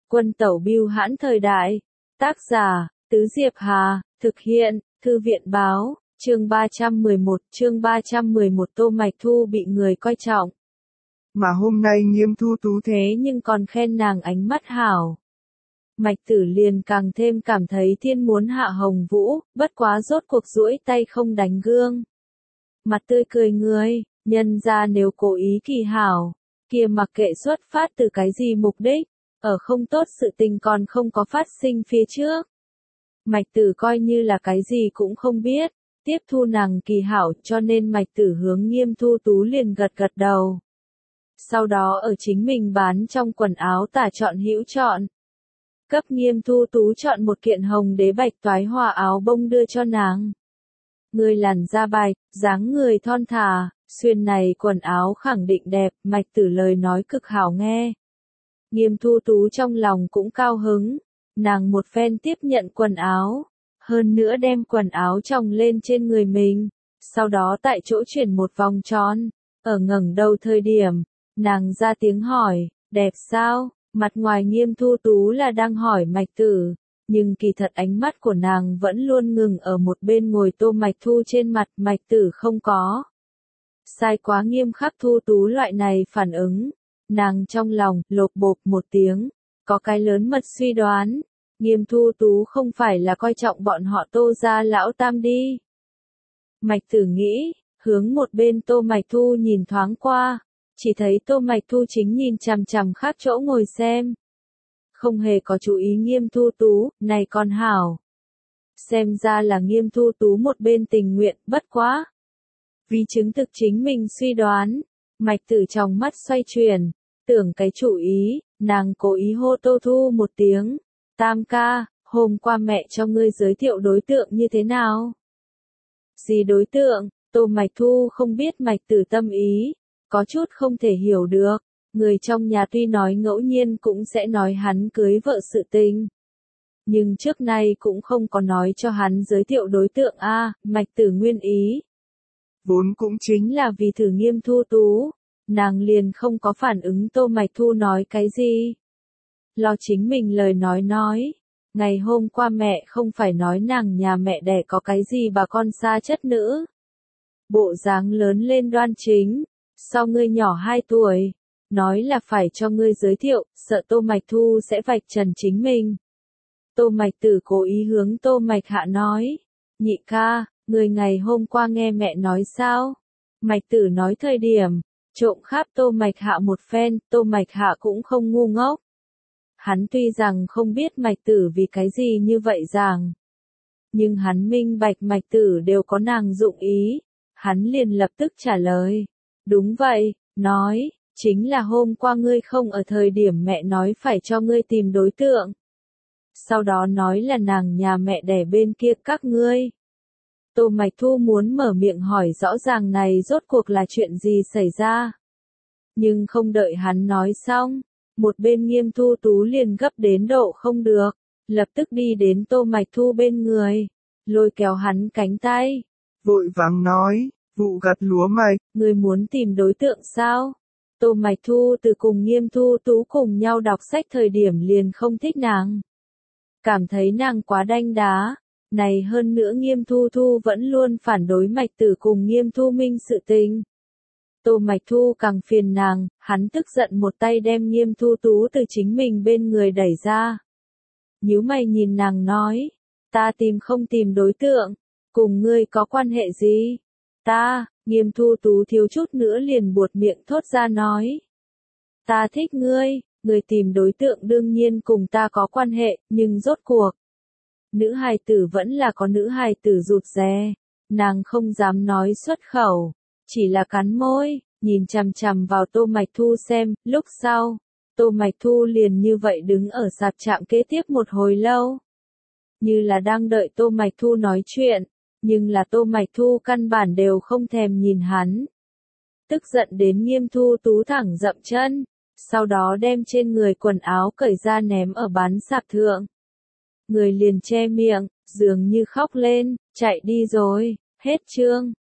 Quân tẩu bưu hãn thời đại. Tác giả, Tứ Diệp Hà, thực hiện, Thư viện báo, chương 311, Tô Mạch Thu bị người coi trọng. Mà hôm nay Nghiêm Thu Tú Thế nhưng còn khen nàng ánh mắt hảo. Mạch Tử liền càng thêm cảm thấy thiên muốn hạ hồng vũ, bất quá rốt cuộc duỗi tay không đánh gương. Mặt tươi cười người, nhân ra nếu cố ý kỳ hảo, kia mặc kệ xuất phát từ cái gì mục đích, ở không tốt sự tình còn không có phát sinh phía trước. Mạch Tử coi như là cái gì cũng không biết, tiếp thu nàng kỳ hảo cho nên Mạch Tử hướng Nghiêm Thu Tú liền gật gật đầu. Sau đó ở chính mình bán trong quần áo tả chọn hữu chọn. Cấp Nghiêm Thu Tú chọn một kiện hồng đế bạch toái hoa áo bông đưa cho nàng. Người làn da bạch, dáng người thon thả, xuyên này quần áo khẳng định đẹp, Mạch Tử lời nói cực hảo nghe. Nghiêm Thu Tú trong lòng cũng cao hứng, nàng một phen tiếp nhận quần áo, hơn nữa đem quần áo chồng lên trên người mình, sau đó tại chỗ chuyển một vòng tròn, ở ngẩng đầu thời điểm, nàng ra tiếng hỏi, đẹp sao? Mặt ngoài Nghiêm Thu Tú là đang hỏi Mạch Tử, nhưng kỳ thật ánh mắt của nàng vẫn luôn ngừng ở một bên ngồi Tô Mạch Thu trên mặt, Mạch Tử không có. Sai quá nghiêm khắc Thu Tú loại này phản ứng, nàng trong lòng lộp bộp một tiếng, có cái lớn mật suy đoán, Nghiêm Thu Tú không phải là coi trọng bọn họ Tô gia lão tam đi. Mạch Tử nghĩ, hướng một bên Tô Mạch Thu nhìn thoáng qua. Chỉ thấy Tô Mạch Thu chính nhìn chằm chằm khác chỗ ngồi xem. Không hề có chú ý Nghiêm Thu Tú, này còn hảo. Xem ra là Nghiêm Thu Tú một bên tình nguyện, bất quá. Vì chứng thực chính mình suy đoán, Mạch Tử trong mắt xoay chuyển, tưởng cái chủ ý, nàng cố ý hô Tô Thu một tiếng. Tam ca, hôm qua mẹ cho ngươi giới thiệu đối tượng như thế nào? Gì đối tượng? Tô Mạch Thu không biết Mạch Tử tâm ý. Có chút không thể hiểu được, người trong nhà tuy nói ngẫu nhiên cũng sẽ nói hắn cưới vợ sự tình. Nhưng trước nay cũng không có nói cho hắn giới thiệu đối tượng Mạch Tử nguyên ý. Vốn cũng chính là vì thử Nghiêm Thu Tú, nàng liền không có phản ứng Tô Mạch Thu nói cái gì. Lo chính mình lời nói, ngày hôm qua mẹ không phải nói nàng nhà mẹ đẻ có cái gì bà con xa chất nữ. Bộ dáng lớn lên đoan chính. Sau ngươi nhỏ 2 tuổi, nói là phải cho ngươi giới thiệu, sợ Tô Mạch Thu sẽ vạch trần chính mình. Tô Mạch Tử cố ý hướng Tô Mạch Hạ nói, nhị ca, người ngày hôm qua nghe mẹ nói sao? Mạch Tử nói thời điểm, trộm khắp Tô Mạch Hạ một phen, Tô Mạch Hạ cũng không ngu ngốc. Hắn tuy rằng không biết Mạch Tử vì cái gì như vậy rằng, nhưng hắn minh bạch Mạch Tử đều có nàng dụng ý, hắn liền lập tức trả lời. Đúng vậy, nói, chính là hôm qua ngươi không ở thời điểm mẹ nói phải cho ngươi tìm đối tượng. Sau đó nói là nàng nhà mẹ đẻ bên kia các ngươi. Tô Mạch Thu muốn mở miệng hỏi rõ ràng này rốt cuộc là chuyện gì xảy ra. Nhưng không đợi hắn nói xong, một bên Nghiêm Thu Tú liền gấp đến độ không được, lập tức đi đến Tô Mạch Thu bên người, lôi kéo hắn cánh tay. Vội vàng nói. Vụ gặt lúa mạch. Người muốn tìm đối tượng sao? Tô Mạch Thu từ cùng Nghiêm Thu Tú cùng nhau đọc sách thời điểm liền không thích nàng. Cảm thấy nàng quá đanh đá. Này hơn nữa Nghiêm Thu Thu vẫn luôn phản đối Mạch Tử cùng Nghiêm Thu Minh sự tình. Tô Mạch Thu càng phiền nàng, hắn tức giận một tay đem Nghiêm Thu Tú từ chính mình bên người đẩy ra. Nhíu mày nhìn nàng nói, ta tìm không tìm đối tượng, cùng ngươi có quan hệ gì? Ta, Nghiêm Thu Tú thiếu chút nữa liền buột miệng thốt ra nói. Ta thích ngươi, người tìm đối tượng đương nhiên cùng ta có quan hệ, nhưng rốt cuộc. Nữ hài tử vẫn là có nữ hài tử rụt rè, nàng không dám nói xuất khẩu, chỉ là cắn môi, nhìn chằm chằm vào Tô Mạch Thu xem, lúc sau, Tô Mạch Thu liền như vậy đứng ở sạp trạm kế tiếp một hồi lâu. Như là đang đợi Tô Mạch Thu nói chuyện. Nhưng là Tô Mạch Thu căn bản đều không thèm nhìn hắn. Tức giận đến Nghiêm Thu Tú thẳng dậm chân, sau đó đem trên người quần áo cởi ra ném ở bán sạp thượng. Người liền che miệng, dường như khóc lên, chạy đi rồi, hết chương.